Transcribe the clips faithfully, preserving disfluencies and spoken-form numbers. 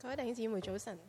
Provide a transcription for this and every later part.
各位弟兄姊妹早晨。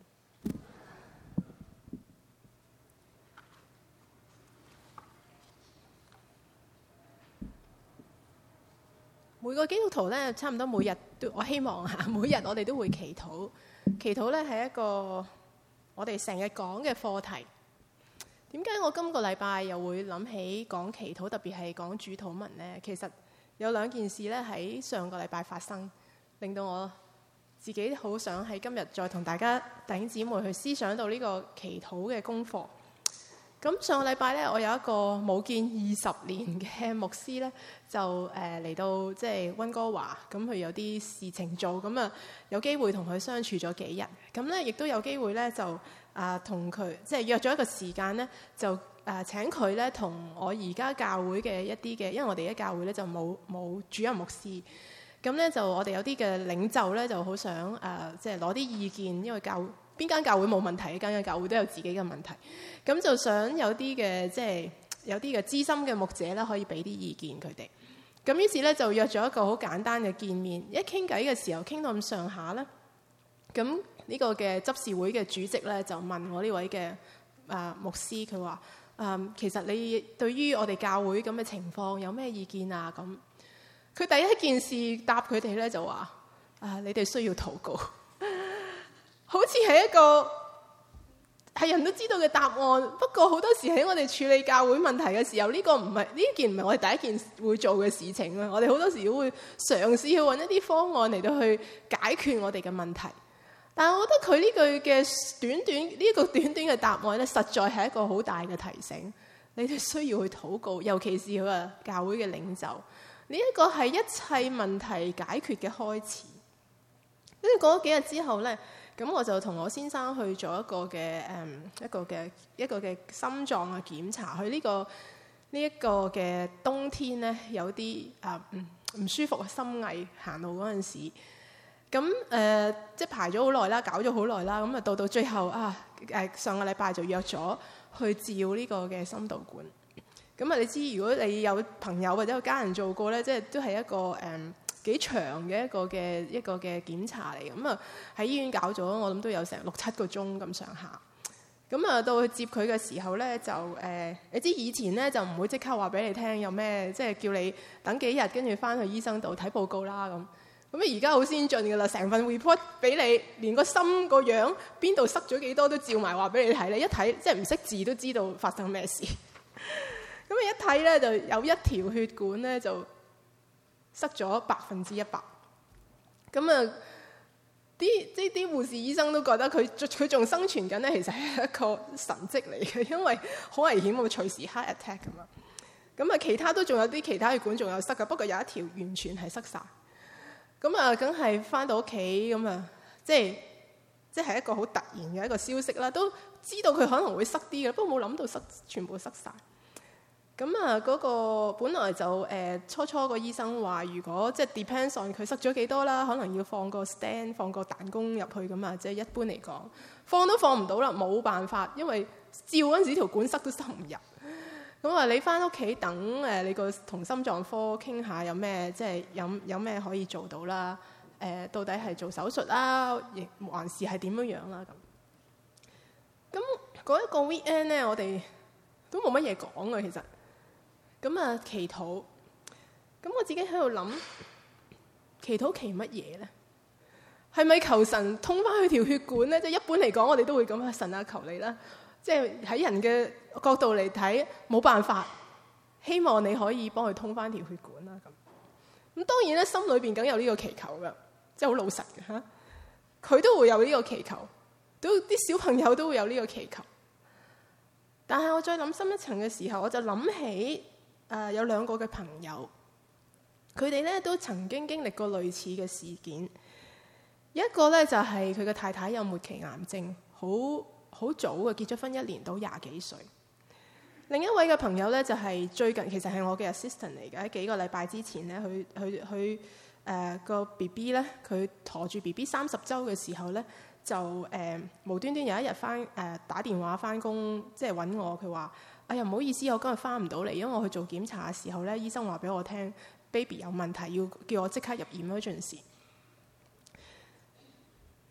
每個基督徒咧，差唔多每日都，我希望嚇，每日我哋都會祈禱。祈禱咧係一個我哋成日講嘅課題。點解我今個禮拜又會諗起講祈禱，特別係講主禱文呢？其實有兩件事咧喺上個禮拜發生，令到我自己好想喺今日再同大家弟兄姊妹去思想到呢個祈禱嘅功課。咁上個禮拜咧，我有一個冇見二十年嘅牧師咧，就誒嚟、呃、到即係溫哥華，咁佢有啲事情做，咁啊有機會同佢相處咗幾日，咁咧亦都有機會咧就啊同佢即係約咗一個時間咧，就誒、呃、請佢咧同我而家教會嘅一啲嘅，因為我哋而家教會咧就冇冇主任牧師。咁咧就我哋有啲嘅領袖咧就好想誒、呃，即係攞啲意見，因為教邊間教會冇問題，間間教會都有自己嘅問題。咁就想有啲嘅即係有啲嘅資深嘅牧者咧，可以俾啲意見佢哋。咁於是咧就約咗一個好簡單嘅見面。一傾偈嘅時候傾到咁上下咧，咁呢個嘅執事會嘅主席咧就問我呢位嘅誒、呃、牧師，佢話誒其實你對於我哋教會咁嘅情況有咩意見啊？咁佢第一件事答佢哋咧就話：啊，你哋需要禱告，好似係一個係人都知道嘅答案。不過好多時喺我哋處理教會問題嘅時候，呢、這個唔係呢件唔係我哋第一件會做嘅事情啦。我哋好多時都會嘗試去揾一啲方案嚟到去解決我哋嘅問題。但係我覺得佢呢句嘅短短呢、這個短短嘅答案咧，實在係一個好大嘅提醒。你哋需要去禱告，尤其是佢話教會嘅領袖。呢一個係一切問題解決嘅開始。跟住過咗幾日之後咧，咁我就同我先生去做一個嘅誒、嗯、一個嘅一個嘅心臟嘅檢查。佢呢、這個呢一、這個嘅冬天咧，有啲啊唔唔舒服嘅心翳，行路嗰陣時，咁誒、呃、即係排咗好耐啦，搞咗好耐啦，咁啊到到最後啊誒上個禮拜就約咗去照呢個嘅心導管。咁啊，你知如果你有朋友或者有家人做過咧，即係都係一個誒幾、嗯、長嘅一個嘅一個嘅檢查嚟。咁啊喺醫院搞咗，我諗都有成六七個鐘咁上下。咁啊到去接佢嘅時候咧，就誒、呃、你知以前咧就唔會即刻話俾你聽有咩，即係叫你等幾日，跟住翻去醫生度睇報告啦咁。咁啊而家好先進㗎啦，成份 report 俾你，連個心個樣邊度塞咗幾多都照埋話俾你睇。你一睇即係唔識字都知道發生咩事。咁啊一睇咧就有一條血管咧就塞咗百分之一百。咁啊啲即係啲護士醫生都覺得佢佢仲生存緊咧，其實係一個神蹟嚟嘅，因為好危險，會隨時 heart attack 咁啊。咁啊其他都仲有啲其他血管仲有塞嘅，不過有一條完全係塞晒。咁啊梗係翻到屋企咁啊，即係即係一個好突然嘅一個消息啦。都知道佢可能會塞啲嘅，不過冇諗到塞全部塞晒。咁啊，嗰個本來就誒、呃、初初個醫生話，如果即係 depends on 佢塞咗幾多啦，可能要放個 stand 放個彈弓入去咁啊。即係一般嚟講，放都放唔到啦，冇辦法，因為照嗰陣時條管塞都塞唔入。咁啊，你翻屋企等誒你個同心臟科傾下有咩，即係有有咩可以做到啦？誒、呃，到底係做手術啦，亦還是係點樣樣啦？咁咁嗰一個 weekend 咧，我哋都冇乜嘢講嘅，其實。咁啊，祈禱。咁我自己喺度諗，祈禱祈乜嘢咧？係咪求神通翻佢條血管咧？即係一般嚟講，我哋都會咁啊，神啊，求你啦！即係喺人嘅角度嚟睇，冇辦法，希望你可以幫佢通翻條血管啦。咁咁當然咧，心裏邊梗有呢個祈求噶，即係好老實嘅嚇。佢都會有呢個祈求，都啲小朋友都會有呢個祈求。但係我再諗深一層嘅時候，我就諗起。誒、呃、有兩個嘅朋友，佢哋咧都曾經經歷過類似嘅事件。一個咧就係佢嘅太太有末期癌症，好好早嘅，結咗婚一年到廿幾歲。另一位嘅朋友咧就係、是、最近其實係我嘅 assistant 嚟嘅，喺幾個禮拜之前咧，佢佢佢誒個 B B 咧，佢陀住 B B 三十週嘅時候咧，就誒、呃、無端端有一日翻誒打電話翻工，即係揾我，佢話。哎呀，唔好意思，我今日翻唔到嚟，因為我去做檢查嘅時候咧，醫生話俾我聽 ，baby 有問題，要叫我即刻入 emergency。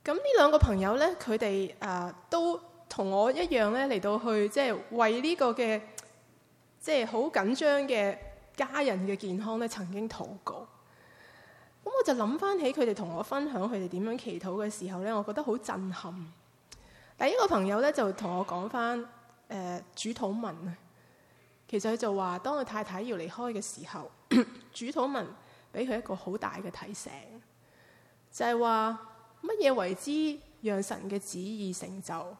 咁呢兩個朋友呢，佢哋誒都同我一樣呢，嚟到去即係為呢個嘅即係好緊張嘅家人嘅健康呢曾經禱告。咁我就諗翻起佢哋同我分享佢哋點樣祈禱嘅時候呢，我覺得好震撼。第一個朋友呢，就同我講翻誒主禱文啊，其實佢就話當佢太太要離開嘅時候，主禱文俾佢一個好大嘅提醒，就係話乜嘢為之讓神嘅旨意成就。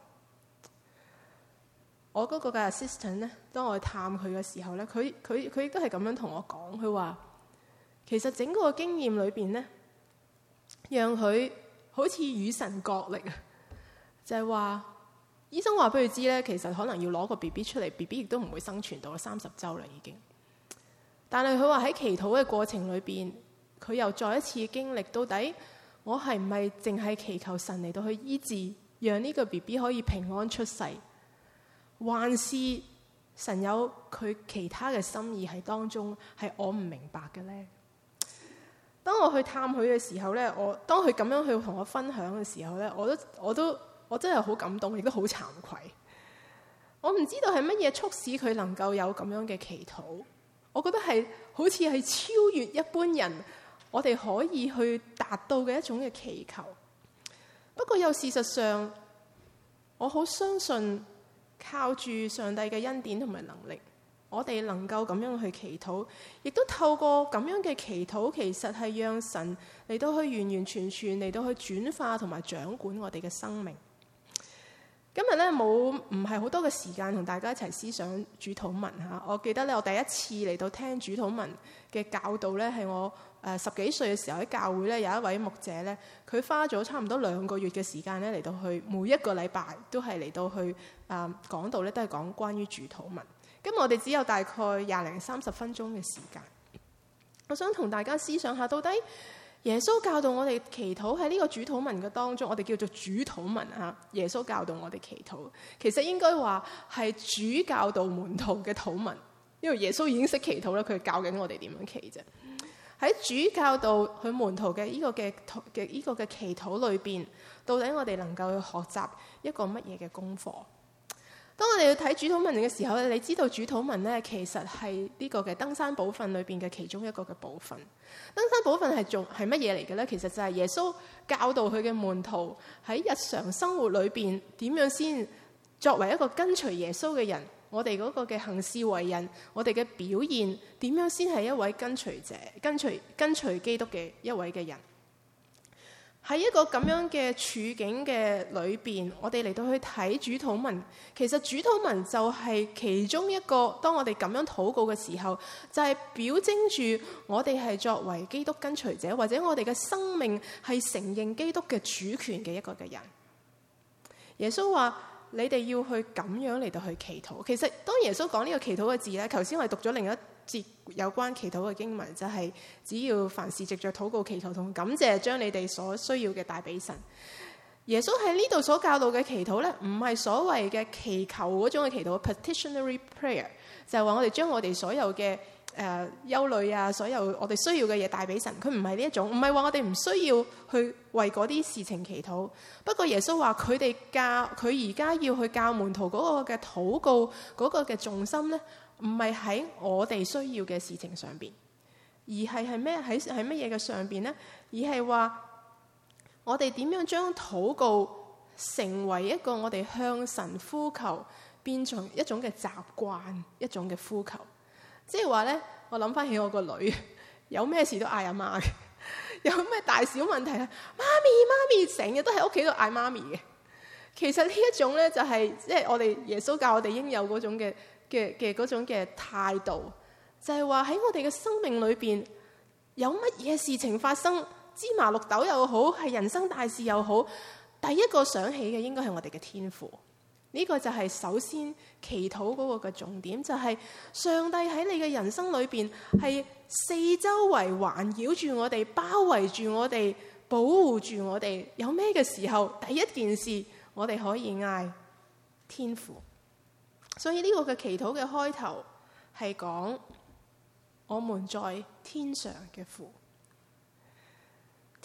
我嗰個嘅 assistant 咧，當我去探佢嘅時候咧，佢佢佢亦都係咁樣同我講，佢話其實整個經驗裏邊咧，讓佢好似與神角力啊，就係話醫生話俾佢知咧，其實可能要攞個 B B 出嚟 ，B B 亦都唔會生存到三十週啦已經。但係佢話喺祈禱嘅過程裏邊，佢又再一次經歷到底我係唔係淨係祈求神嚟到去醫治，讓呢個 B B 可以平安出世，還是神有佢其他嘅心意喺當中，係我唔明白嘅呢？當我去探佢嘅時候呢，我當佢咁樣去同我分享嘅時候呢，我都我都我真係好感動，亦都好慚愧。我唔知道係乜嘢促使佢能夠有咁樣嘅祈禱。我覺得係好似係超越一般人，我哋可以去達到嘅一種嘅祈求。不過又事實上，我好相信靠住上帝嘅恩典同埋能力，我哋能夠咁樣去祈禱，亦都透過咁樣嘅祈禱，其實係讓神嚟到去完完全全嚟到去轉化同埋掌管我哋嘅生命。今日咧冇唔係好多嘅時間同大家一齊思想主禱文嚇。我記得咧，我第一次嚟到聽主禱文嘅教導咧，係我誒、呃、十幾歲嘅時候喺教會咧，有一位牧者咧，佢花咗差唔多兩個月嘅時間咧嚟到去每一個禮拜都係嚟到去誒、呃、講道咧，都係講關於主禱文。咁我哋只有大概廿零三十分鐘嘅時間，我想同大家思想下，到底耶穌教導我哋祈禱喺呢個主禱文嘅當中，我哋叫做主禱文啊。耶穌教導我哋祈禱，其實應該話係主教導門徒嘅禱文，因為耶穌已經識祈禱啦，佢教緊我哋點樣祈啫。喺主教導佢門徒嘅呢個嘅嘅呢個嘅祈禱裏邊，到底我哋能夠去學習一個乜嘢嘅功課？當我哋去睇主禱文嘅時候咧，你知道主禱文咧其實係呢個嘅登山寶訓裏邊嘅其中一個嘅部分。登山寶訓係做係乜嘢嚟嘅咧？其實就係耶穌教導佢嘅門徒喺日常生活裏邊點樣先作為一個跟隨耶穌嘅人，我哋嗰個嘅行事為人，我哋嘅表現點樣先係一位跟隨者、跟隨跟隨基督嘅一位嘅人。喺一個咁樣嘅處境嘅裏邊，我哋嚟到去睇主禱文，其實主禱文就係其中一個，當我哋咁樣禱告嘅時候，就係、是、表徵住我哋係作為基督跟隨者，或者我哋嘅生命係承認基督嘅主權嘅一個嘅人。耶穌話：你哋要去咁樣嚟到去祈禱。其實當耶穌講呢個祈禱嘅字咧，頭先我哋讀咗另一節有關祈禱嘅經文，就係、是、只要凡事藉着禱告祈禱同感謝，將你哋所需要嘅帶俾神。耶穌喺呢度所教導嘅祈禱咧，唔係所謂嘅祈求嗰種嘅祈禱 petitionary prayer， 就係話我哋將我哋所有嘅誒憂慮啊，所有我哋需要嘅嘢帶俾神。佢唔係呢一種，唔係話我哋唔需要去為嗰啲事情祈禱。不過耶穌話佢哋教佢而家要去教門徒嗰個嘅禱告嗰個嘅重心咧，唔係喺我哋需要嘅事情上邊，而係係咩喺喺乜嘢嘅上邊呢？而係話我哋點樣將禱告成為一個我哋向神呼求，變成一種嘅習慣，一種嘅呼求。即係話咧，我諗翻起我個女，有咩事都嗌阿媽嘅，有咩大小問題啊，媽咪媽咪，成日都喺屋企度嗌媽咪嘅。其實呢一種咧，就係即係我哋耶穌教我哋應有嗰種嘅。嘅嘅嗰種嘅態度，就係話喺我哋嘅生命裏邊有乜嘢事情發生，芝麻綠豆又好，係人生大事又好，第一個想起嘅應該係我哋嘅天父。呢、這個就係首先祈禱嗰個嘅重點，就係、是、上帝喺你嘅人生裏邊係四周圍環繞住我哋，包圍住我哋，保護住我哋。有咩嘅時候，第一件事我哋可以嗌天父。所以呢個嘅祈禱嘅開頭係講我們在天上嘅父。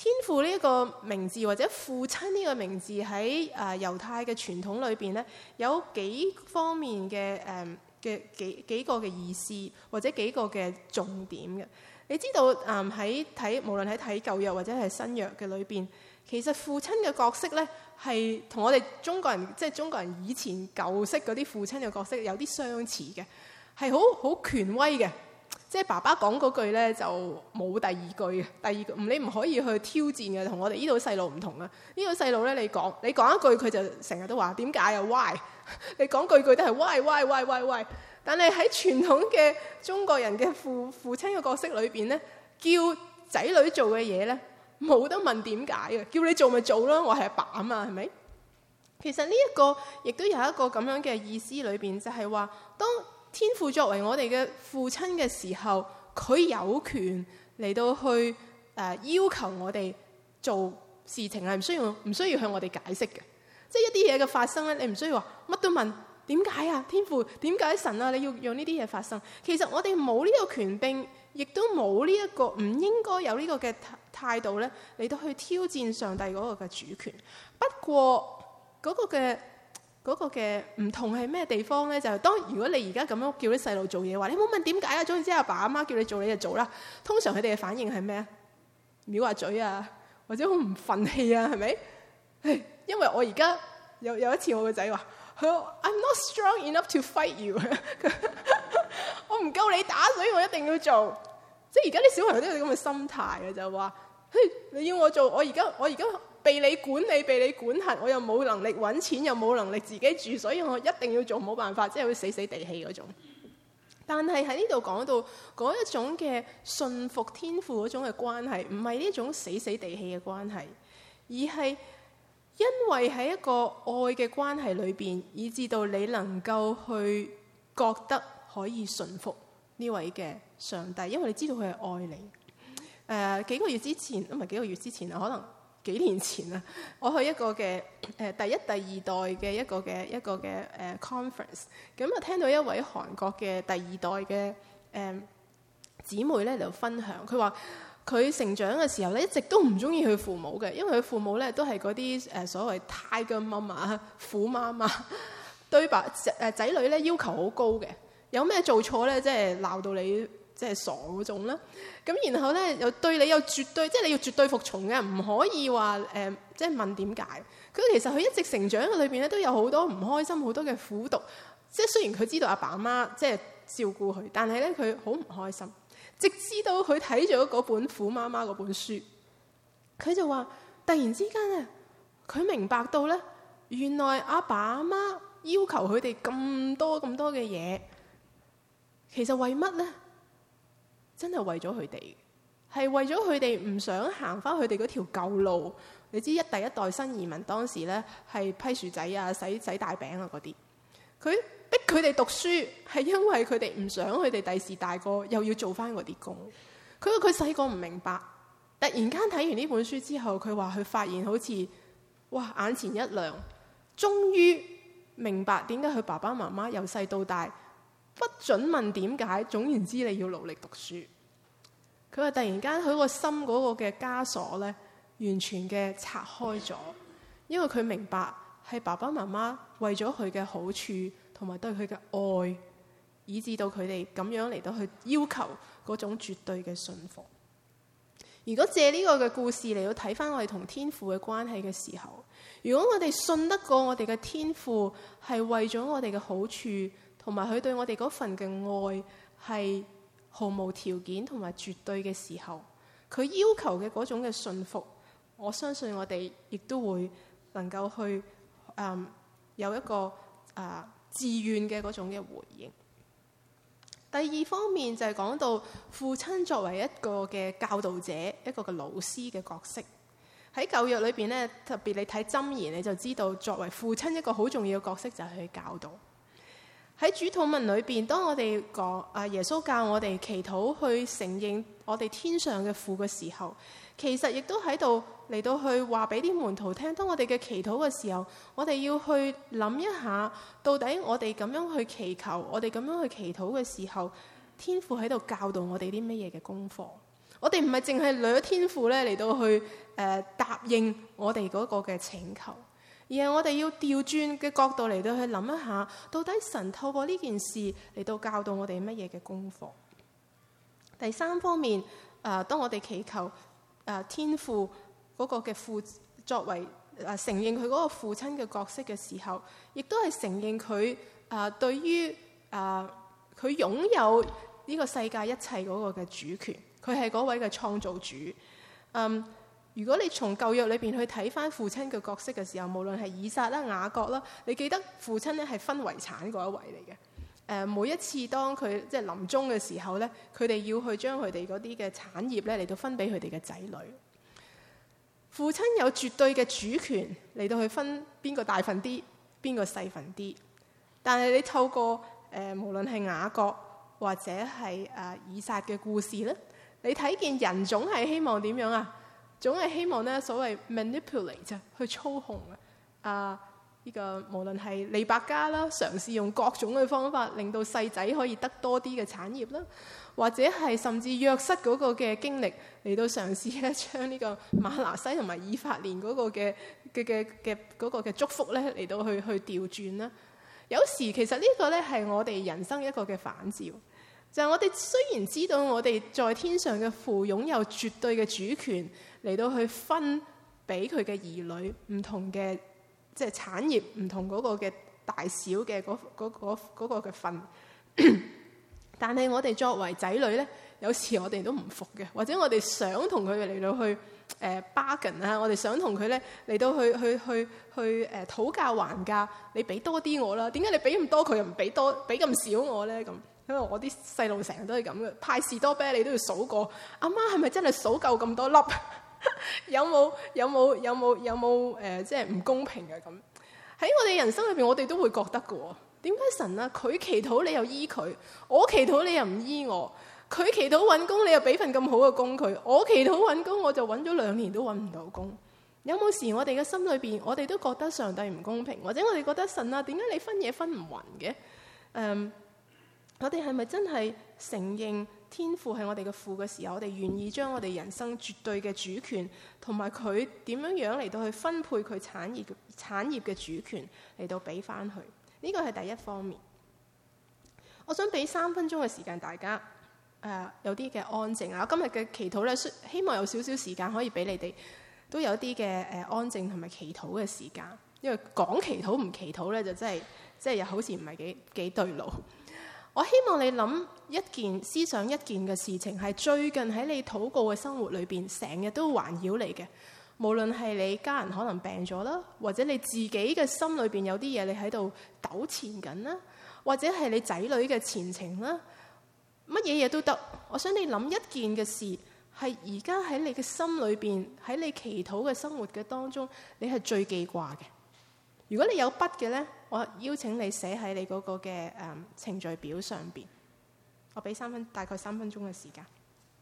天父呢一個名字或者父親呢個名字喺誒猶太嘅傳統裏邊咧，有幾方面嘅誒嘅幾幾個嘅意思或者幾個嘅重點嘅。你知道誒喺睇無論喺睇舊約或者係新約嘅裏邊，其實父親嘅角色咧係同我哋中國人即係、就是、中國人以前舊式嗰啲父親嘅角色有啲相似嘅，係好好權威嘅。即係爸爸講嗰句咧就冇第二句嘅，第二句你唔可以去挑戰嘅，同我哋呢度細路唔同啊！呢個細路咧你講你講一句佢就成日都話點解啊 why？ 你講句句都係 why why why why why？ 但係喺傳統嘅中國人嘅父父親嘅角色裏邊咧，叫仔女做嘅嘢咧冇得問點解嘅，叫你做咪做咯，我係阿爸啊嘛，係咪？其實呢一個亦都有一個咁樣嘅意思裏邊，就係話當天父作為我哋嘅父親嘅時候，佢有權嚟到去誒、呃、要求我哋做事情係唔需要唔需要向我哋解釋嘅，即係一啲嘢嘅發生咧，你唔需要話乜都問點解啊？天父點解神啊？你要用呢啲嘢發生？其實我哋冇呢個權柄，亦都冇呢一個唔應該有呢個嘅態度咧嚟到去挑戰上帝嗰個嘅主權。不過嗰個嘅。嗰個嘅唔同係咩地方咧？就係、是、當如果你而家咁樣叫啲細路做嘢話，你冇問點解啊？總之阿爸阿媽叫你做你就做啦。通常佢哋嘅反應係咩啊？藐下嘴啊，或者好唔憤氣啊，係咪？因為我而家有有一次我個仔話：I'm not strong enough to fight you 。我唔夠你打，所以我一定要做。即係而家啲小朋友都有咁嘅心態嘅，就話：嘿，你要我做，我而家我而家。被你管理，被你管轄，我又冇能力揾錢，又冇能力自己住，所以我一定要做，冇辦法，即係會死死地氣嗰種。但係喺呢度講到嗰一種嘅信服天父嗰種嘅關係，唔係呢種死死地氣嘅關係，而係因為喺一個愛嘅關係裏邊，以至到你能夠去覺得可以信服呢位嘅上帝，因為你知道佢係愛你。誒、呃、幾個月之前，唔係幾個月之前啊，可能。幾年前啊，我去一個嘅誒、呃、第一、第二代嘅一個嘅一個嘅誒、呃、conference，咁啊聽到一位韓國嘅第二代嘅誒姊妹咧嚟分享，佢話佢成長嘅時候咧一直都唔中意佢父母嘅，因為佢父母咧都係嗰啲誒所謂 tiger mama 虎媽媽，對爸誒仔女咧要求好高嘅，有咩做錯咧即係鬧到你。即係傻嗰種啦，咁然後咧又對你有絕對，即係你要絕對服從嘅，唔可以話誒、呃，即係問點解。佢其實佢一直成長嘅裏邊咧，都有好多唔開心，好多嘅苦毒。即係雖然佢知道阿爸阿媽即係照顧佢，但係咧佢好唔開心。直至到佢睇咗嗰本《虎媽媽》嗰本書，佢就話：突然之間咧，佢明白到咧，原來阿爸阿媽要求佢哋咁多咁多嘅嘢，其實為乜咧？真係為咗佢哋，係為咗佢哋唔想行翻佢哋嗰條舊路。你知一第一代新移民當時咧係批薯仔啊、洗洗大餅啊嗰啲，佢逼佢哋讀書係因為佢哋唔想佢哋第時大個又要做翻嗰啲工。佢話佢細個唔明白，突然間睇完呢本書之後，佢話佢發現好似哇眼前一亮，終於明白點解佢爸爸媽媽由細到大不准問點解，總言之你要努力讀書。佢話突然間佢個心嗰個嘅枷鎖咧，完全嘅拆開咗，因為佢明白係爸爸媽媽為咗佢嘅好處同埋對佢嘅愛，以致到佢哋咁樣嚟到去要求嗰種絕對嘅信服。如果借呢個嘅故事嚟到睇翻我哋同天父嘅關係嘅時候，如果我哋信得過我哋嘅天父係為咗我哋嘅好處，同埋佢對我哋嗰份嘅愛係毫無條件同埋絕對嘅時候，佢要求嘅嗰種嘅信服，我相信我哋亦都會能夠去、嗯、有一個啊、呃、自願嘅嗰種嘅回應。第二方面就係講到父親作為一個嘅教導者，一個嘅老師嘅角色。喺舊約裏邊咧，特別你睇箴言你就知道，作為父親一個好重要嘅角色就係去教導。喺主禱文裏邊，當我哋講啊耶穌教我哋祈禱去承認我哋天上嘅父嘅時候，其實亦都喺度嚟到去話俾啲門徒聽，當我哋嘅祈禱嘅時候，我哋要去諗一下，到底我哋咁樣去祈求，我哋咁樣去祈禱嘅時候，天父喺度教導我哋啲乜嘢嘅功課？ 我哋唔係淨係掠天父咧嚟到去誒、呃、答應我哋嗰個嘅請求，而係我哋要調轉嘅角度嚟到去諗一下，到底神透過呢件事嚟到教導我哋乜嘢嘅功課。第三方面，誒、呃、當我哋祈求誒、呃、天父嗰個嘅父作為誒、呃、承認佢嗰個父親嘅角色嘅時候，亦都係承認佢誒、呃、對於誒佢擁有呢個世界一切嗰個嘅主權，佢係嗰位嘅創造主。嗯。如果你從舊約裏邊去睇翻父親嘅角色嘅時候，無論係以撒啦、雅各啦，你記得父親咧係分遺產嗰一位嚟嘅。誒、呃，每一次當佢即係臨終嘅時候咧，佢哋要去將佢哋嗰啲嘅產業咧嚟到分俾佢哋嘅仔女。父親有絕對嘅主權嚟到去分邊個大份啲，邊個細份啲。但係你透過誒、呃，無論係雅各或者係誒、呃、以撒嘅故事咧，你睇見人總係希望點樣啊？總係希望咧，所謂 manipulate 去操控啊！呢、這個無論係利百加啦，嘗試用各種嘅方法令到細仔可以得多啲嘅產業啦，或者係甚至約瑟嗰個嘅經歷嚟到嘗試咧，將呢個馬拿西同埋以法蓮嗰個嘅嘅嘅嘅嗰個嘅祝福咧嚟到去去調轉啦。有時其實呢個咧係我哋人生一個嘅反照。就係我哋雖然知道我哋在天上嘅父擁有絕對嘅主權嚟到去分俾佢嘅兒女唔同嘅即係產業，唔同嗰個嘅大小嘅嗰嗰嗰嗰個嘅份，但係我哋作為仔女咧，有時我哋都唔服嘅，或者我哋想同佢哋嚟到去誒 bargain 啊，我哋想同佢咧嚟到去去去去誒討價還價，你俾多啲我啦，點解你俾咁多佢又唔俾多俾咁少我咧咁？因為我啲細路成日都係咁嘅，派士多啤梨都要數過，阿媽係咪真係數夠咁多粒？有冇有冇有冇有冇誒，即係唔公平嘅咁？喺我哋人生裏邊，我哋都會覺得嘅喎。點解神啊？佢祈禱你又醫佢，我祈禱你又唔醫我。佢祈禱揾工，你又俾份咁好嘅工佢。我祈禱揾工，我就揾咗兩年都揾唔到工。有冇時我哋嘅心裏邊，我哋都覺得上帝唔公平，或者我哋覺得神啊，點解你分嘢分唔勻嘅？誒、um,。我哋係咪真係承認天父係我哋嘅父嘅時候，我哋願意將我哋人生絕對嘅主權同埋佢點樣樣嚟到去分配佢產業產業嘅主權嚟到俾翻佢？呢個係第一方面。我想俾三分鐘嘅時間大家，誒、呃、有啲嘅安靜啊！今日嘅祈禱咧，希望有少少時間可以俾你哋都有啲嘅誒安靜同埋祈禱嘅時間，因為講祈禱唔祈禱咧，就真係即係又好似唔係幾幾對路。我希望你諗一件思想一件嘅事情，係最近喺你禱告嘅生活裏邊，成日都環繞你嘅。無論係你家人可能病咗啦，或者你自己嘅心裏邊有啲嘢你喺度糾纏緊啦，或者係你仔女嘅前程啦，乜嘢嘢都得。我想你諗一件嘅事，係而家喺你嘅心裏邊，喺你祈禱嘅生活嘅當中，你係最記掛嘅。如果你有筆嘅呢，我邀請你寫喺你嗰個嘅誒、嗯、程序表上邊。我俾三分大概三分鐘嘅時間。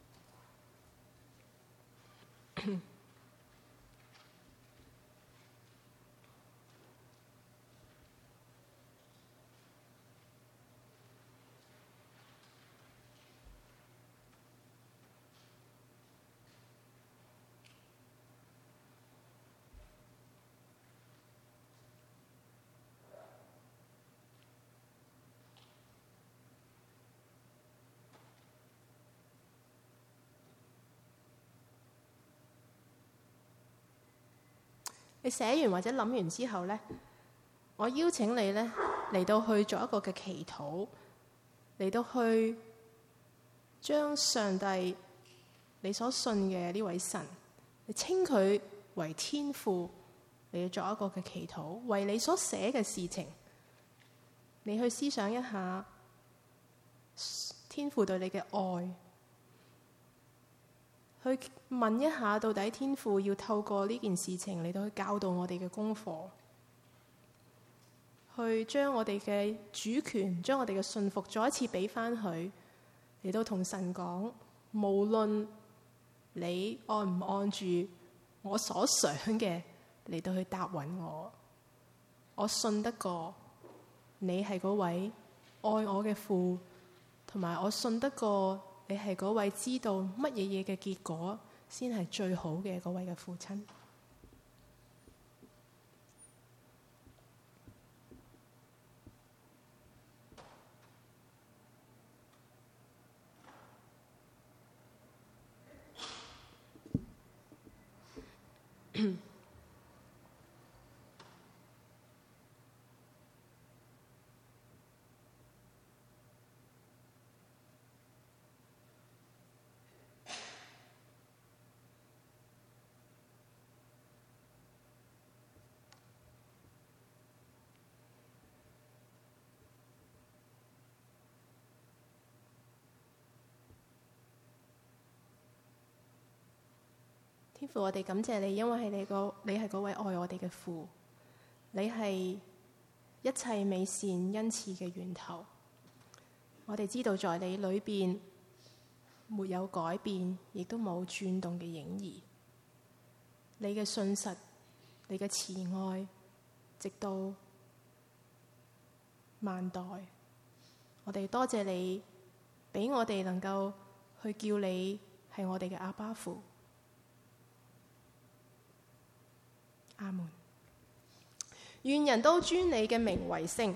你寫完或者諗完之後呢，我邀請你呢嚟到去做一個嘅祈禱，嚟到去將上帝你所信嘅呢位神，你稱佢為天父，嚟到做一個嘅祈禱，為你所寫嘅事情，你去思想一下天父對你嘅愛。去問一下，到底天父要透過呢件事情嚟到去教導我哋嘅功課，去將我哋嘅主權，將我哋嘅信服再一次俾翻佢，嚟到同神講，無論你按唔按住我所想嘅嚟到去答允我，我信得過你係嗰位愛我嘅父，同埋我信得過你係嗰位知道乜嘢嘢嘅結果先係最好嘅嗰位嘅父親。天父，我哋感謝你，因為係你個你係嗰位愛我哋嘅父，你係一切美善恩賜嘅源頭。我哋知道在你裏邊沒有改變，亦都冇轉動嘅影兒。你嘅信實，你嘅慈愛，直到萬代。我哋多謝你，俾我哋能夠去叫你係我哋嘅阿爸父。阿門。願人都尊你嘅名為聖。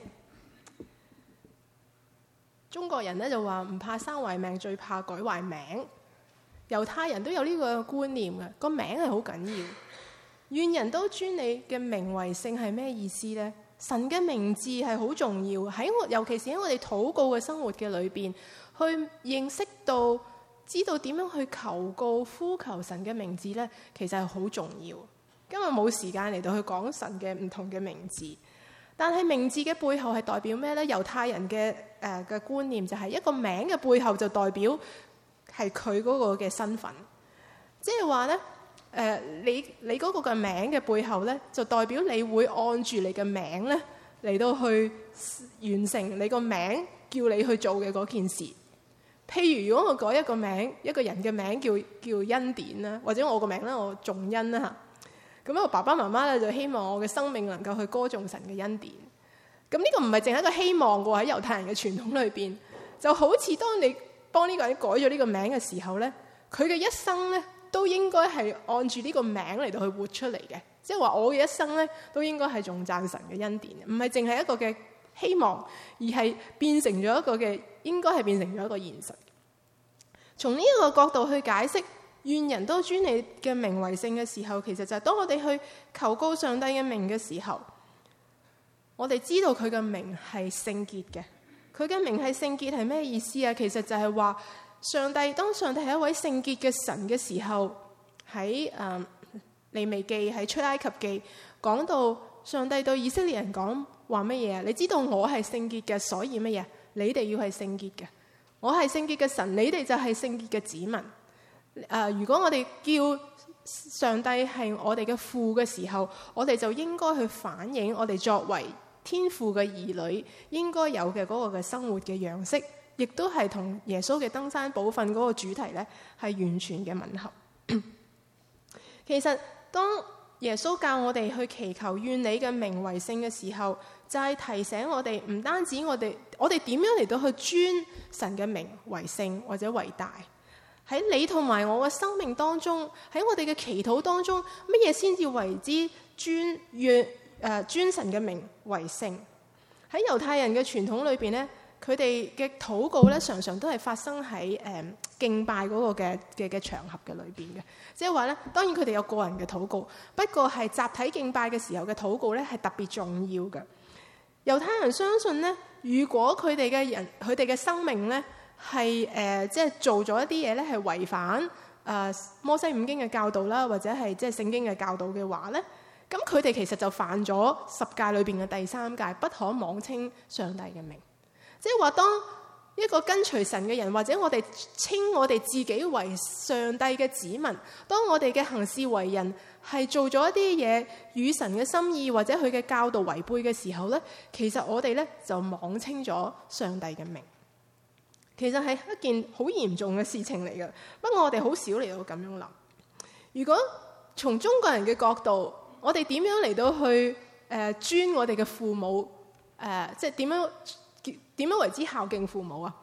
中國人呢就話唔怕生壞命，最怕改壞名。猶太人都有呢個觀念嘅，個名係好緊要。願人都尊你嘅名為聖係咩意思呢？神嘅名字係好重要，喺我尤其是喺我哋禱告嘅生活嘅裏邊，去認識到知道點樣去求告呼求神嘅名字呢，其實係好重要。今日冇時間嚟到去講神嘅唔同嘅名字，但係名字嘅背後係代表咩呢？猶太人嘅誒嘅觀念就係一個名嘅背後就代表係佢嗰個嘅身份，即係話呢，誒、呃、你你嗰個嘅名嘅背後呢，就代表你會按住你嘅名呢嚟到去完成你個名叫你去做嘅嗰件事。譬如如果我改一個名，一個人嘅名叫叫恩典啦，或者我個名咧我頌恩啦嚇。咁我爸爸媽媽咧就希望我嘅生命能夠去歌頌神嘅恩典。咁呢個唔係淨係一個希望嘅喎，喺猶太人嘅傳統裏邊，就好似當你幫呢個人改咗呢個名嘅時候咧，佢嘅一生咧都應該係按住呢個名嚟到去活出嚟嘅。即係話我嘅一生咧都應該係頌讚神嘅恩典，唔係淨係一個嘅希望，而係變成咗一個嘅，應該係變成咗一個現實。從呢一個角度去解釋願人都尊你嘅名為聖嘅時候，其實就係當我哋去求告上帝嘅名嘅時候，我哋知道佢嘅名係聖潔嘅。佢嘅名係聖潔係咩意思啊？其實就係話上帝，當上帝係一位聖潔嘅神嘅時候，喺誒利未記喺出埃及記講到上帝對以色列人講話乜嘢啊？你知道我係聖潔嘅，所以乜嘢？你哋要係聖潔嘅。我係聖潔嘅神，你哋就係聖潔嘅子民。誒、呃，如果我哋叫上帝係我哋嘅父嘅時候，我哋就應該去反映我哋作為天父嘅兒女應該有嘅嗰個嘅生活嘅樣式，亦都係同耶穌嘅登山寶訓嗰個主題呢係完全嘅吻合。其實當耶穌教我哋去祈求願你嘅名為聖嘅時候，就係、是、提醒我哋唔單止我哋，我哋點樣嚟到去尊神嘅名為聖或者為大。喺你同埋我嘅生命當中，喺我哋嘅祈禱當中，乜嘢先至為之尊願誒尊神嘅名為聖？喺猶太人嘅傳統裏邊咧，佢哋嘅禱告咧，常常都係發生喺誒、呃、敬拜嗰個嘅嘅嘅場合嘅裏邊嘅。即係話咧，當然佢哋有個人嘅禱告，不過係集體敬拜嘅時候嘅禱告咧，係特別重要嘅。猶太人相信咧，如果佢哋嘅人佢哋嘅生命咧，係誒、呃，即係做咗一啲嘢咧，係違反誒、呃、摩西五經嘅教導啦，或者係即係聖經嘅教導嘅話咧，咁佢哋其實就犯咗十誡裏邊嘅第三誡，不可妄稱上帝嘅名。即係話，當一個跟隨神嘅人，或者我哋稱我哋自己為上帝嘅子民，當我哋嘅行事為人係做咗一啲嘢與神嘅心意或者佢嘅教導違背嘅時候咧，其實我哋咧就妄稱咗上帝嘅名。其實係一件好嚴重嘅事情嚟嘅，不過我哋好少嚟到咁樣諗。如果從中國人嘅角度，我哋點樣嚟到去誒、呃、尊我哋嘅父母？誒、呃，即係點樣點樣為之孝敬父母啊？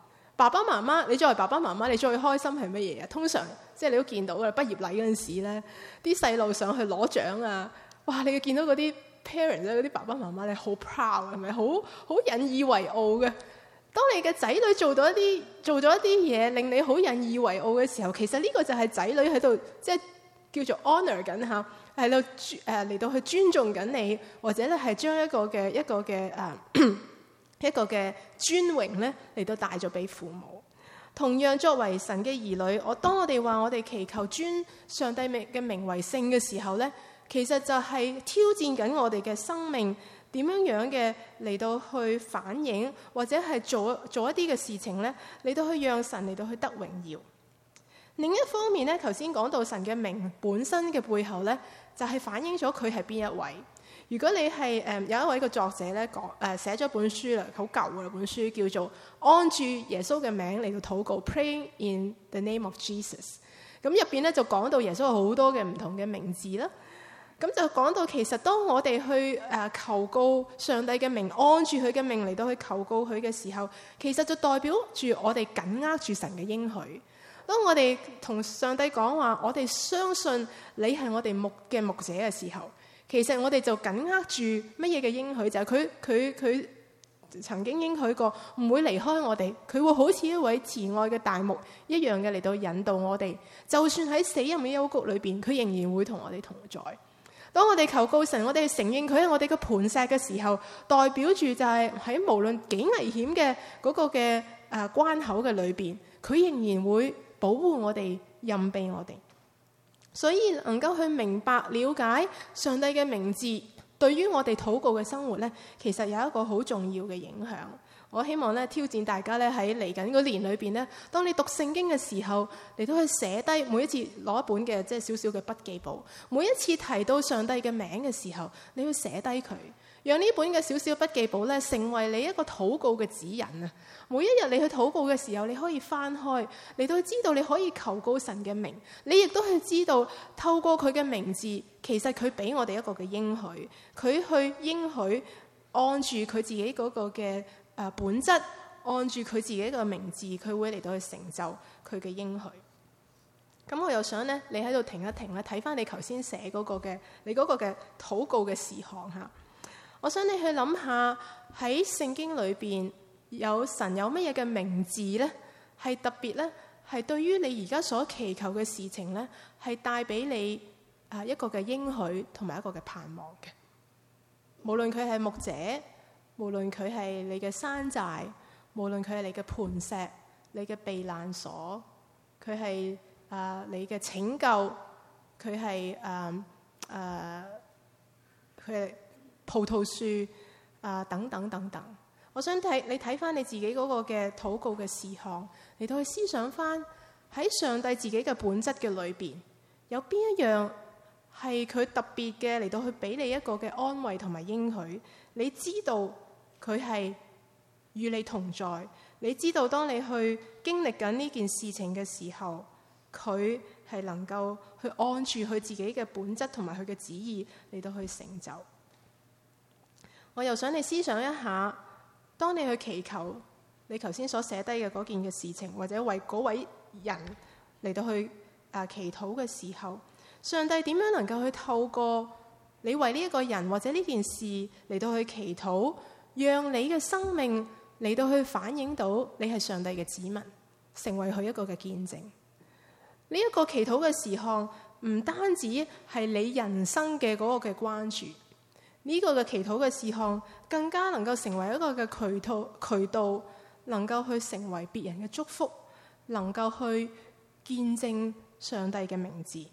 爸爸媽媽，你作為爸爸媽媽，你最開心係乜嘢啊？通常即係你都見到嘅，畢業禮嗰陣時咧，啲細路上去攞獎啊，哇！你要見到嗰啲 parents 咧，嗰啲爸爸媽媽，你好 proud 係咪？好好引以為傲嘅。當你嘅仔女做到一啲做咗一啲嘢，令你好引以為傲嘅時候，其實呢個就係仔女喺度即係叫做 honour 緊嚇，係度誒嚟到去尊重緊你，或者咧係將一個嘅一個嘅誒。呃一個嘅尊榮咧嚟到帶咗俾父母。同樣作為神嘅兒女，我當我哋話我哋祈求尊上帝名嘅名為聖嘅時候咧，其實就係挑戰緊我哋嘅生命點樣樣嘅嚟到去反映，或者係做做一啲嘅事情咧嚟到去讓神嚟到去得榮耀。另一方面咧，頭先講到神嘅名本身嘅背後咧，就係反映咗佢係邊一位。如果你係誒、呃、有一位個作者咧講誒寫咗本書啦，好舊嘅本書叫做按住耶穌嘅名嚟到禱告 ，Praying in the name of Jesus。咁入邊咧就講到耶穌有好多嘅唔同嘅名字啦。咁就講到其實當我哋去誒、呃、求告上帝嘅名，按住佢嘅名嚟到去求告佢嘅時候，其實就代表住我哋緊握住神嘅應許。當我哋同上帝講話，我哋相信你係我哋牧嘅牧者嘅時候，其實我哋就緊握住乜嘢嘅應許，就係佢佢佢曾經應許過唔會離開我哋，佢會好似一位慈愛嘅大牧一樣嘅嚟到引導我哋。就算喺死蔭嘅幽谷裏邊，佢仍然會同我哋同在。當我哋求告神，我哋承認佢係我哋嘅磐石嘅時候，代表住就係喺無論幾危險嘅嗰個嘅誒關口嘅裏邊，佢仍然會保護我哋，蔭庇我哋。所以能夠去明白了解上帝嘅名字，對於我哋禱告嘅生活呢，其實有一個好重要嘅影響。我希望咧挑戰大家咧喺嚟緊嗰年裏邊呢，當你讀聖經嘅時候，你都去寫低每一次攞一本嘅即係少少嘅筆記簿，每一次提到上帝嘅名嘅時候，你要寫低佢，讓呢本嘅少少筆記簿咧成為你一個禱告嘅指引啊！每一日你去禱告嘅時候，你可以翻開嚟到去知道你可以求告神嘅名，你亦都去知道透過佢嘅名字，其實佢俾我哋一個嘅應許，佢去應許按住佢自己嗰個嘅誒本質，按住佢自己嘅名字，佢會嚟到去成就佢嘅應許。咁我又想咧，你喺度停一停咧，睇翻你頭先寫嗰個嘅你嗰個嘅禱告嘅事項嚇。我想你去諗下喺聖經裏邊有神有乜嘢嘅名字咧，係特別咧，係對於你而家所祈求嘅事情咧，係帶俾你啊一個嘅應許同埋一個嘅盼望嘅。無論佢係牧者，無論佢係你嘅山寨，無論佢係你嘅磐石、你嘅避難所，佢係啊你嘅拯救，佢係誒誒佢係葡萄樹啊、呃、等等等等。我想睇你睇翻你自己嗰個嘅禱告嘅事項，嚟到去思想翻喺上帝自己嘅本質嘅裏邊，有邊一樣係佢特別嘅嚟到去俾你一個嘅安慰同埋應許。你知道佢係與你同在，你知道當你去經歷緊呢件事情嘅時候，佢係能夠去按住佢自己嘅本質同埋佢嘅旨意嚟到去成就。我又想你思想一下，當你去祈求你頭先所寫低嘅嗰件嘅事情，或者為嗰位人嚟到去啊祈禱嘅時候，上帝點樣能夠去透過你為呢一個人或者呢件事嚟到去祈禱，讓你嘅生命嚟到去反映到你係上帝嘅子民，成為佢一個嘅見證。呢一個祈禱嘅事項唔單止係你人生嘅嗰個嘅關注，呢個嘅祈禱嘅事項更加能夠成為一個嘅渠道，渠道能夠去成為別人嘅祝福，能夠去見證上帝嘅名字。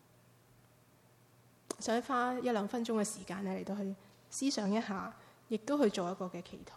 想花一兩分鐘嘅時間咧嚟到去思想一下，亦都去做一個嘅祈禱。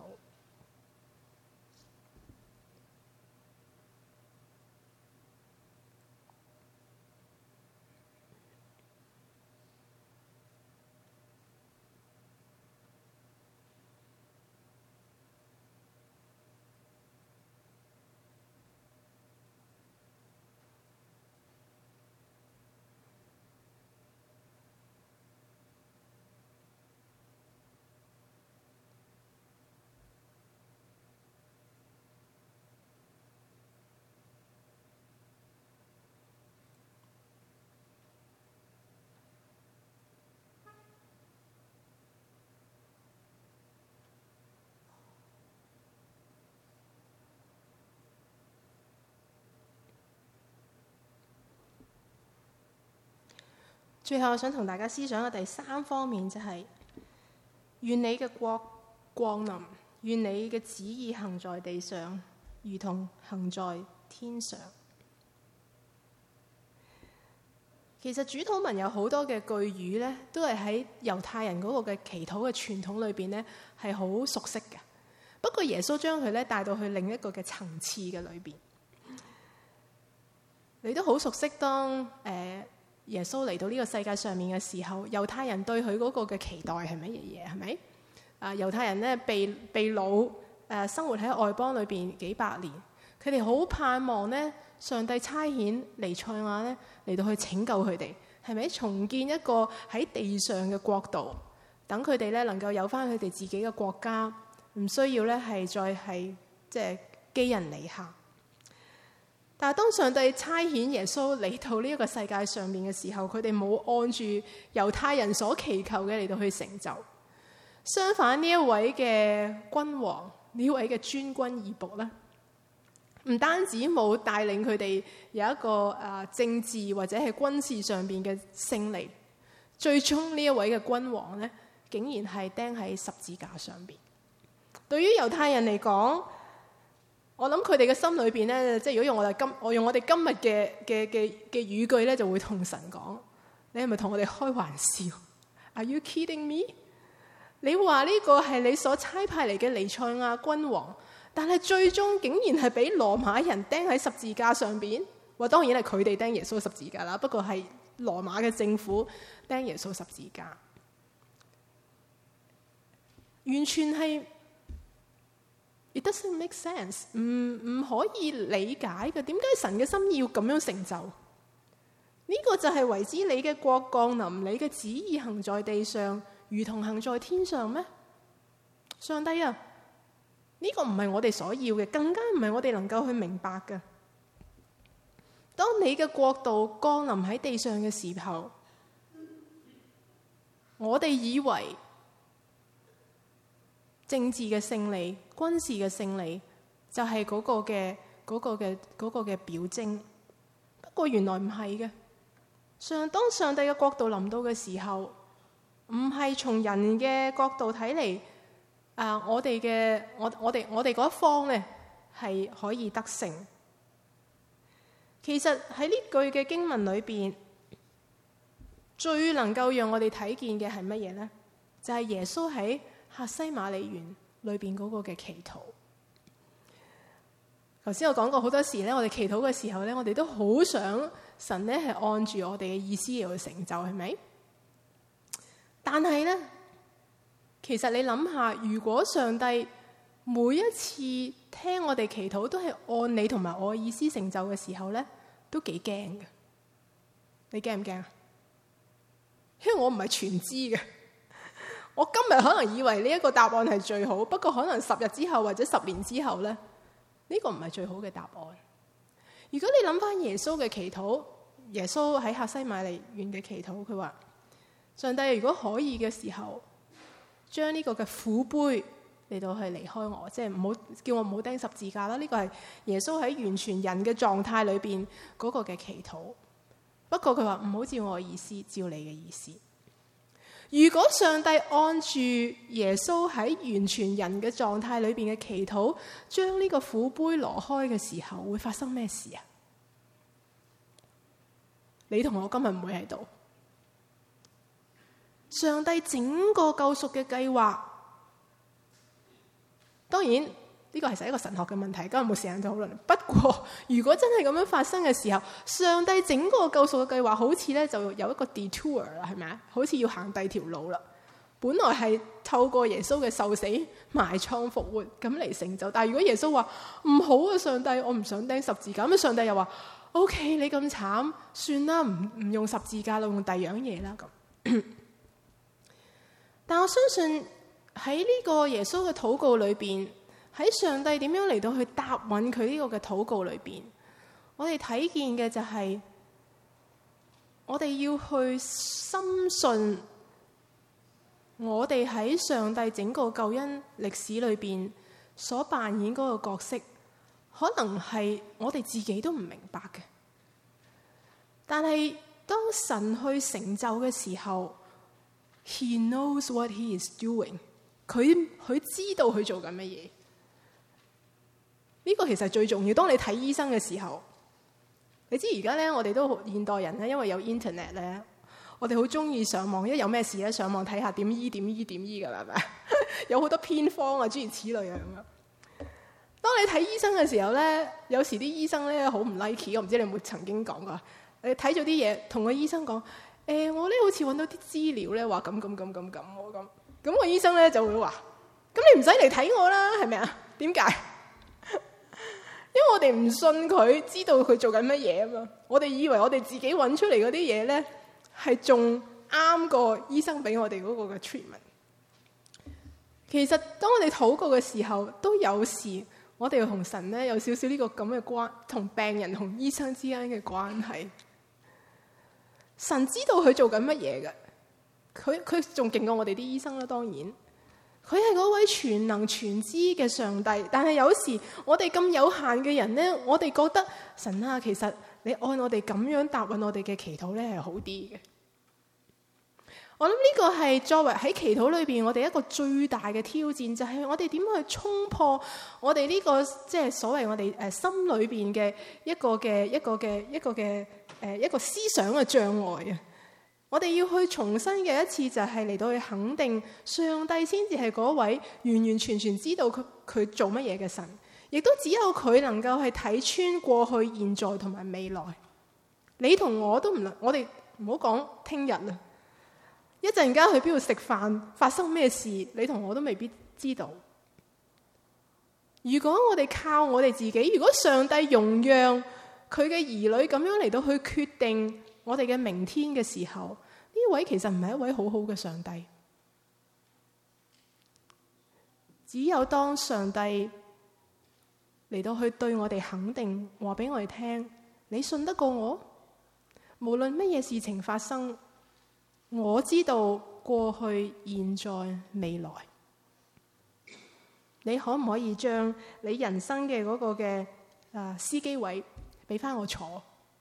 最後我想同大家思想嘅第三方面就係、是、願你嘅國降臨，願你嘅旨意行在地上，如同行在天上。其實主禱文有好多嘅句語呢，都係喺猶太人嗰個嘅祈禱嘅傳統裏邊呢，係好熟悉嘅。不過耶穌將佢咧帶到去另一個嘅層次嘅裏邊。你都好熟悉當誒、呃、耶穌嚟到呢個世界上面嘅時候，猶太人對佢嗰個嘅期待係乜嘢嘢？係咪？啊，猶太人咧被被擄誒生活喺外邦裏邊幾百年，佢哋好盼望咧上帝差遣彌賽亞咧嚟到去拯救佢哋，係咪？重建一個喺地上嘅國度，等佢哋咧能夠有翻佢哋自己嘅國家，唔需要咧係再係即係寄人籬下。但係當上帝差遣耶穌嚟到呢一個世界上面嘅時候，佢哋冇按住猶太人所祈求嘅嚟到去成就。相反，呢一位嘅君王，呢位嘅尊君義僕咧，唔單止冇帶領佢哋有一個啊政治或者係軍事上邊嘅勝利，最終呢一位嘅君王咧，竟然係釘喺十字架上邊。對於猶太人嚟講，我諗佢哋嘅心裏邊咧，即係如果用我哋今我用我哋今日嘅嘅嘅嘅語句咧，就會同神講：你係咪同我哋開玩笑 ？Are you kidding me？ 你話呢個係你所差派嚟嘅彌賽亞君王，但係最終竟然係俾羅馬人釘喺十字架上邊。話當然係佢哋釘耶穌十字架啦，不過係羅馬嘅政府釘耶穌十字架，完全係。It doesn't make sense， 唔唔可以理解嘅。點解神嘅心意要咁樣成就？呢個就係為之你嘅國降臨，你嘅旨意行在地上，如同行在天上咩？上帝啊，呢個唔係我哋所要嘅，更加唔係我哋能夠去明白嘅。當你嘅國度降臨喺地上嘅時候，我哋以為政治嘅勝利、軍事嘅勝利就係嗰個嘅嗰個嘅嗰個嘅表徵。不過原來唔係嘅。上當上帝嘅國度臨到嘅時候，唔係從人嘅角度睇嚟，啊、呃，我哋嘅我我哋我哋嗰一方咧係可以得勝。其實喺呢句嘅經文裏邊，最能夠讓我哋睇見嘅係乜嘢咧？就係、是、耶穌喺客西馬尼園裏邊嗰個嘅祈禱。頭先我講過好多時咧，我哋祈禱嘅時候咧，我哋都好想神咧係按住我哋嘅意思嚟去成就，係咪？但係咧，其實你諗下，如果上帝每一次聽我哋祈禱都係按你同埋我嘅意思成就嘅時候咧，都幾驚嘅。你驚唔驚啊？因為我唔係全知嘅。我今日可能以為呢一個答案係最好，不過可能十日之後或者十年之後咧，呢個唔係最好嘅答案。如果你諗翻耶穌嘅祈禱，耶穌喺客西馬尼園嘅祈禱，佢話：上帝，如果可以嘅時候，將呢個嘅苦杯嚟到去離開我，即係唔好叫我唔好釘十字架啦。呢個係耶穌喺完全人嘅狀態裏邊嗰個嘅祈禱。不過佢話唔好照我嘅意思，照你嘅意思。如果上帝按住耶穌喺完全人嘅狀態裏邊嘅祈禱，將呢個苦杯攞開嘅時候，會發生咩事啊？你同我今日唔會喺度。上帝整個救贖嘅計劃，當然呢個係實一個神學嘅問題，今日冇時間討論。不過如果真係咁樣發生嘅時候，上帝整個救贖嘅計劃好似咧就有一個 detour 啦，係咪啊？好似要行第二條路啦。本來係透過耶穌嘅受死、埋葬、復活咁嚟成就，但係如果耶穌話唔好啊，上帝，我唔想釘十字架，咁上帝又話 OK， 你咁慘，算啦，唔唔用十字架啦，用第二樣嘢啦咁。但我相信喺呢個耶穌嘅禱告裏邊，喺上帝點樣嚟到去答允佢呢個嘅禱告裏邊，我哋睇見嘅就係我哋要去深信，我哋喺上帝整個救恩歷史裏邊所扮演嗰個角色，可能係我哋自己都唔明白嘅。但係當神去成就嘅時候 ，He knows what He is doing。佢佢知道佢做緊乜嘢。呢個其實最重要。當你睇醫生嘅時候，你知而家咧，我哋都現代人咧，因為有 internet 咧，我哋好中意上網，一有咩事咧，上網睇下點醫點醫點醫㗎啦，係咪？有好多偏方啊，諸如此類啊咁樣。當你睇醫生嘅時候咧，有時啲醫生咧好唔 like， 我唔知你有冇曾經講過。你睇咗啲嘢，同個醫生講：誒、欸，我咧好似揾到啲資料咧，話咁咁咁咁咁喎咁。咁個醫生咧就會話：咁你唔使嚟睇我啦，係咪啊？點解？因為我哋唔信佢，知道佢做緊乜嘢啊嘛。我哋以為我哋自己揾出嚟嗰啲嘢咧，係仲啱過醫生俾我哋嗰個嘅 treatment。其實當我哋禱告嘅時候，都有時我哋同神咧有少少呢個咁嘅關，同病人同醫生之間嘅關係。神知道佢做緊乜嘢嘅，佢佢仲勁過我哋啲醫生啦。當然，佢係嗰位全能全知嘅上帝。但係有時我哋咁有限嘅人咧，我哋覺得神啊，其實你按我哋咁樣答應我哋嘅祈禱咧係好啲嘅。我諗呢個係作為喺祈禱裏邊，我哋一個最大嘅挑戰，就係我哋點樣去衝破我哋呢個即係所謂我哋誒心裏邊嘅一個嘅一個嘅一個嘅誒一個思想嘅障礙啊！我哋要去重新嘅一次，就係嚟到去肯定上帝先至係嗰位完完全全知道佢佢做乜嘢嘅神，亦都只有佢能夠係睇穿過去、現在同埋未來。你同我都唔能，我哋唔好講聽日啦。一陣間去邊度食飯，發生咩事，你同我都未必知道。如果我哋靠我哋自己，如果上帝容讓佢嘅兒女咁樣嚟到去決定我哋嘅明天嘅時候，呢位其實唔係一位好好嘅上帝。只有當上帝嚟到去對我哋肯定，話俾我哋聽，你信得過我？無論乜嘢事情發生，我知道過去、現在、未來。你可唔可以將你人生嘅嗰個嘅啊司機位俾翻我坐？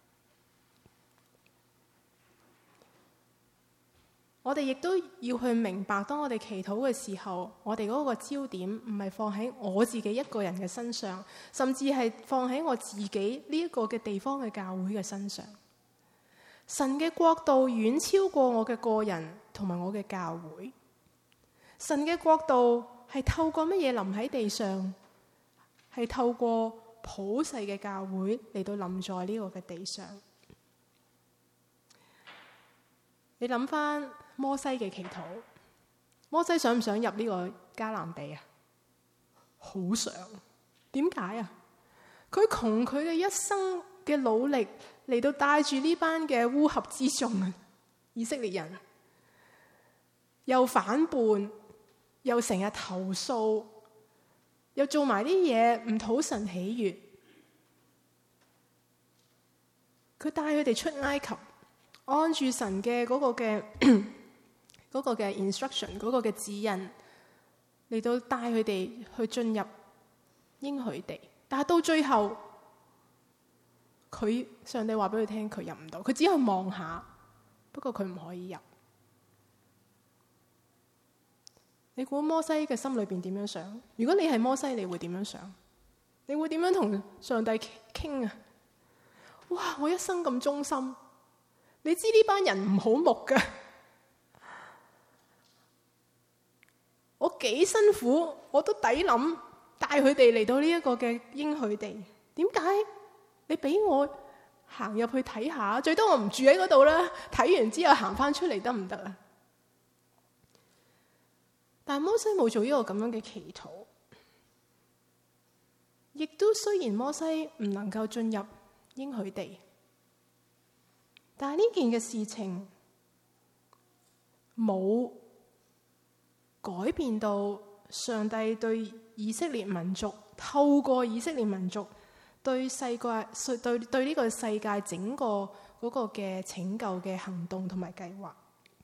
我哋亦都要去明白，當我哋祈禱嘅時候，我哋嗰個焦點唔係放喺我自己一個人嘅身上，甚至係放喺我自己呢一個嘅地方嘅教會嘅身上。神嘅國度遠超過我嘅個人同埋我嘅教會。神嘅國度係透過乜嘢臨喺地上？係透過普世嘅教會嚟到臨在呢個嘅地上。你諗翻摩西嘅祈禱，摩西想唔想入呢個迦南地啊？好想。點解啊？佢窮佢嘅一生嘅努力嚟到帶住呢班嘅烏合之眾啊，以色列人又反叛，又成日投訴，又做埋啲嘢唔討神喜悅。佢帶佢哋出埃及，按住神嘅嗰個嘅嗰個嘅 instruction， 嗰個嘅指引嚟到帶佢哋去進入應許地。但係到最後，佢上帝話俾佢聽，佢入唔到，佢只係望下，不過佢唔可以入。你估摩西嘅心裏邊點樣想？如果你係摩西，你會點樣想？你會點樣同上帝傾啊？哇！我一生咁忠心，你知呢班人唔好目噶，我幾辛苦，我都抵諗帶佢哋嚟到呢一個嘅應許地。點解你俾我行入去睇下？最多我唔住喺嗰度啦，睇完之後行翻出嚟得唔得啊？但摩西冇做呢個咁樣嘅祈禱，亦都雖然摩西唔能夠進入應許地，但係呢件嘅事情冇改變到上帝對以色列民族，透過以色列民族對世界、對對呢個世界整個嗰個嘅拯救嘅行動同埋計劃。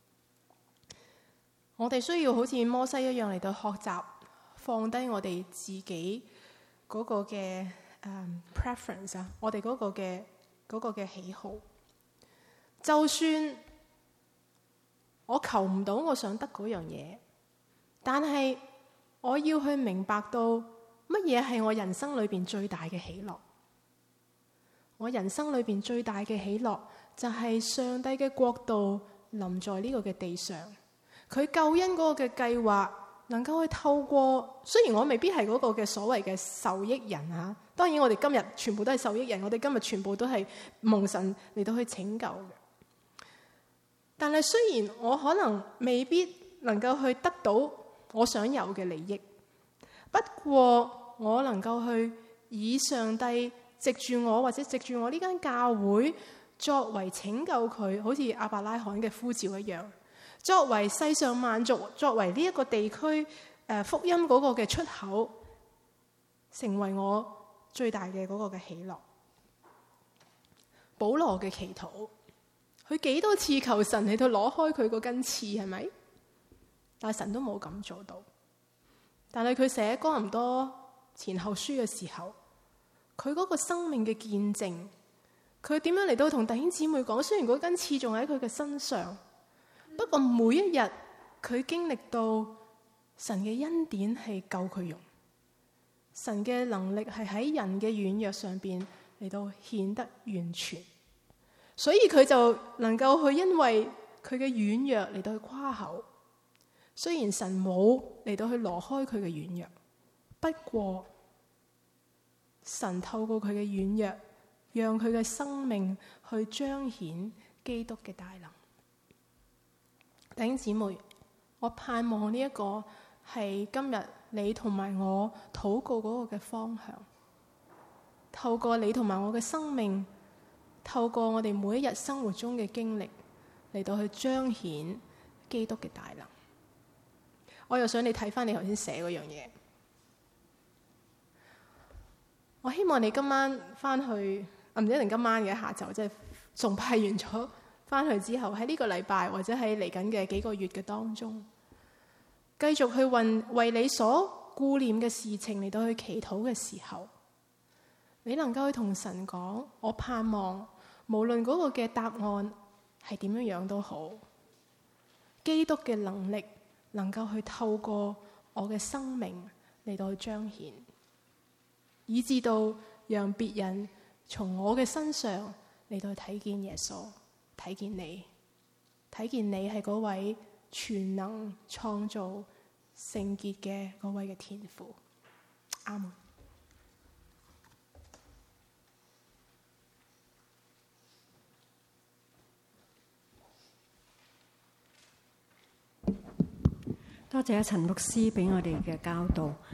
我哋需要好似摩西一樣嚟到學習，放低我哋自己嗰個嘅、um, preference 啊，我哋嗰個嘅嗰個嘅喜好。 就算我求唔到我想得嗰樣嘢，但係我要去明白到乜嘢係我人生裏邊最大嘅喜樂。我人生裏邊最大嘅喜樂就係上帝嘅國度臨在呢個嘅地上，佢救恩嗰個嘅計劃能夠去透過，雖然我未必係嗰個嘅所謂嘅受益人吓，當然我哋今日全部都係受益人，我哋今日全部都係蒙神嚟到去拯救嘅。但係雖然我可能未必能夠去得到我想有嘅利益，不過我能夠去以上帝藉住我或者藉住我呢間教會作為拯救佢，好似亞伯拉罕嘅呼召一樣，作為世上萬族，作為呢一個地區誒福音嗰個嘅出口，成為我最大嘅嗰個嘅喜樂。保羅嘅祈禱，佢幾多次求神嚟到攞開佢嗰根刺，係咪？但係神都冇咁做到。但係佢寫哥林多前後書嘅時候，佢嗰個生命嘅見證，佢點樣嚟到同弟兄姊妹講？雖然嗰根刺仲喺佢嘅身上，不過每一日佢經歷到神嘅恩典係夠佢用，神嘅能力係喺人嘅軟弱上邊嚟到顯得完全，所以佢就能夠去因為佢嘅軟弱嚟到去誇口。雖然神冇嚟到去挪開佢嘅軟弱，不過神透過佢嘅軟弱，讓佢嘅生命去彰顯基督嘅大能。弟兄姊妹，我盼望呢一個係今日你同埋我禱告嗰個嘅方向。透過你同埋我嘅生命，透過我哋每一日生活中嘅經歷嚟到去彰顯基督嘅大能。我又想你睇翻你頭先寫嗰樣嘢。我希望你今晚翻去，唔一定今晚嘅下晝，即係崇拜完咗翻去之後，喺呢個禮拜或者喺嚟緊嘅幾個月嘅當中，繼續去為為你所顧念嘅事情嚟到去祈禱嘅時候，你能夠去同神講，我盼望無論嗰個嘅答案係點樣樣都好，基督嘅能力能夠去透過我嘅生命嚟到去彰顯，以至到讓別人從我嘅身上嚟到去睇見耶穌，睇見你，睇見你係嗰位全能創造聖潔嘅嗰位嘅天父。阿門。 多謝陳牧師俾我哋嘅教導。